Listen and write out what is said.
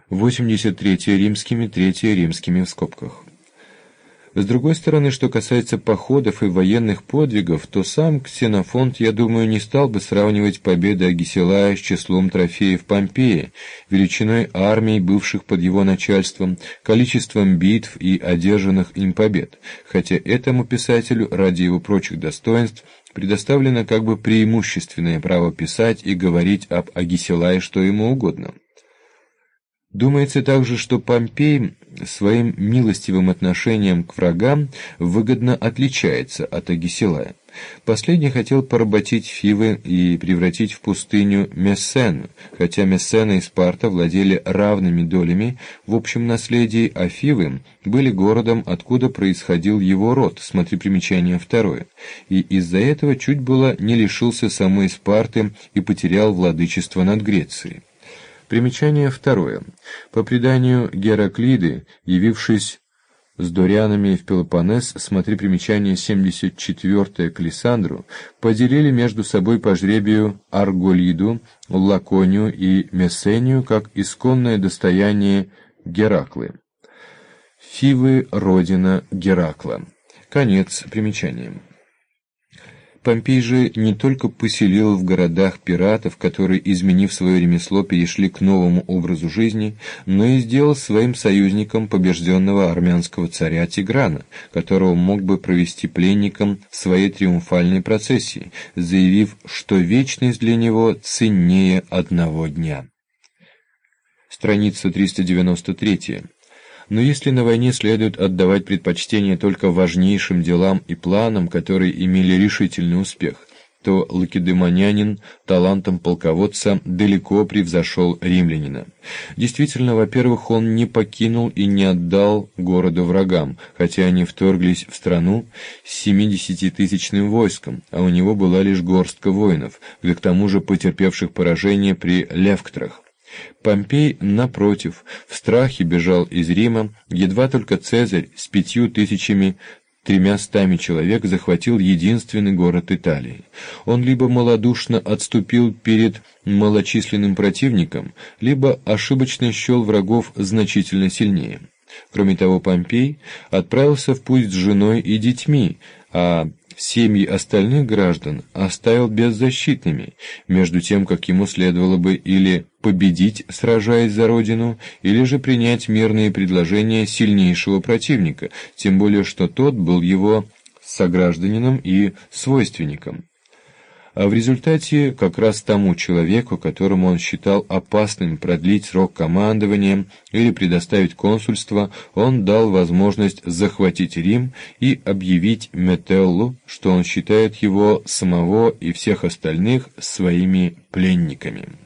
83 римскими, 3 римскими в скобках. С другой стороны, что касается походов и военных подвигов, то сам Ксенофонт, я думаю, не стал бы сравнивать победы Агесилая с числом трофеев Помпея, величиной армий, бывших под его начальством, количеством битв и одержанных им побед, хотя этому писателю, ради его прочих достоинств, предоставлено как бы преимущественное право писать и говорить об Агесилае что ему угодно. Думается также, что Помпей своим милостивым отношением к врагам выгодно отличается от Агесилая. Последний хотел поработить Фивы и превратить в пустыню Мессену, хотя Мессена и Спарта владели равными долями в общем наследии, а Фивы были городом, откуда происходил его род, смотри примечание 2, и из-за этого чуть было не лишился самой Спарты и потерял владычество над Грецией. Примечание 2. По преданию Гераклиды, явившись с дорянами в Пелопоннес, смотри примечание 74 к Лисандру, поделили между собой по жребию Арголиду, Лаконию и Мессению как исконное достояние Гераклы. Фивы – родина Геракла. Конец примечания. Помпей же не только поселил в городах пиратов, которые, изменив свое ремесло, перешли к новому образу жизни, но и сделал своим союзником побежденного армянского царя Тиграна, которого мог бы провести пленником в своей триумфальной процессии, заявив, что вечность для него ценнее одного дня. Страница 393. Но если на войне следует отдавать предпочтение только важнейшим делам и планам, которые имели решительный успех, то лакедемонянин талантом полководца далеко превзошел римлянина. Действительно, во-первых, он не покинул и не отдал города врагам, хотя они вторглись в страну с 70-тысячным войском, а у него была лишь горстка воинов, да к тому же потерпевших поражение при Левктрах. Помпей, напротив, в страхе бежал из Рима, едва только Цезарь с 5300 человек захватил единственный город Италии. Он либо малодушно отступил перед малочисленным противником, либо ошибочно счел врагов значительно сильнее. Кроме того, Помпей отправился в путь с женой и детьми, а семьи остальных граждан оставил беззащитными, между тем, как ему следовало бы или победить, сражаясь за родину, или же принять мирные предложения сильнейшего противника, тем более что тот был его согражданином и свойственником. А в результате как раз тому человеку, которому он считал опасным продлить срок командования или предоставить консульство, он дал возможность захватить Рим и объявить Метеллу, что он считает его самого и всех остальных своими пленниками.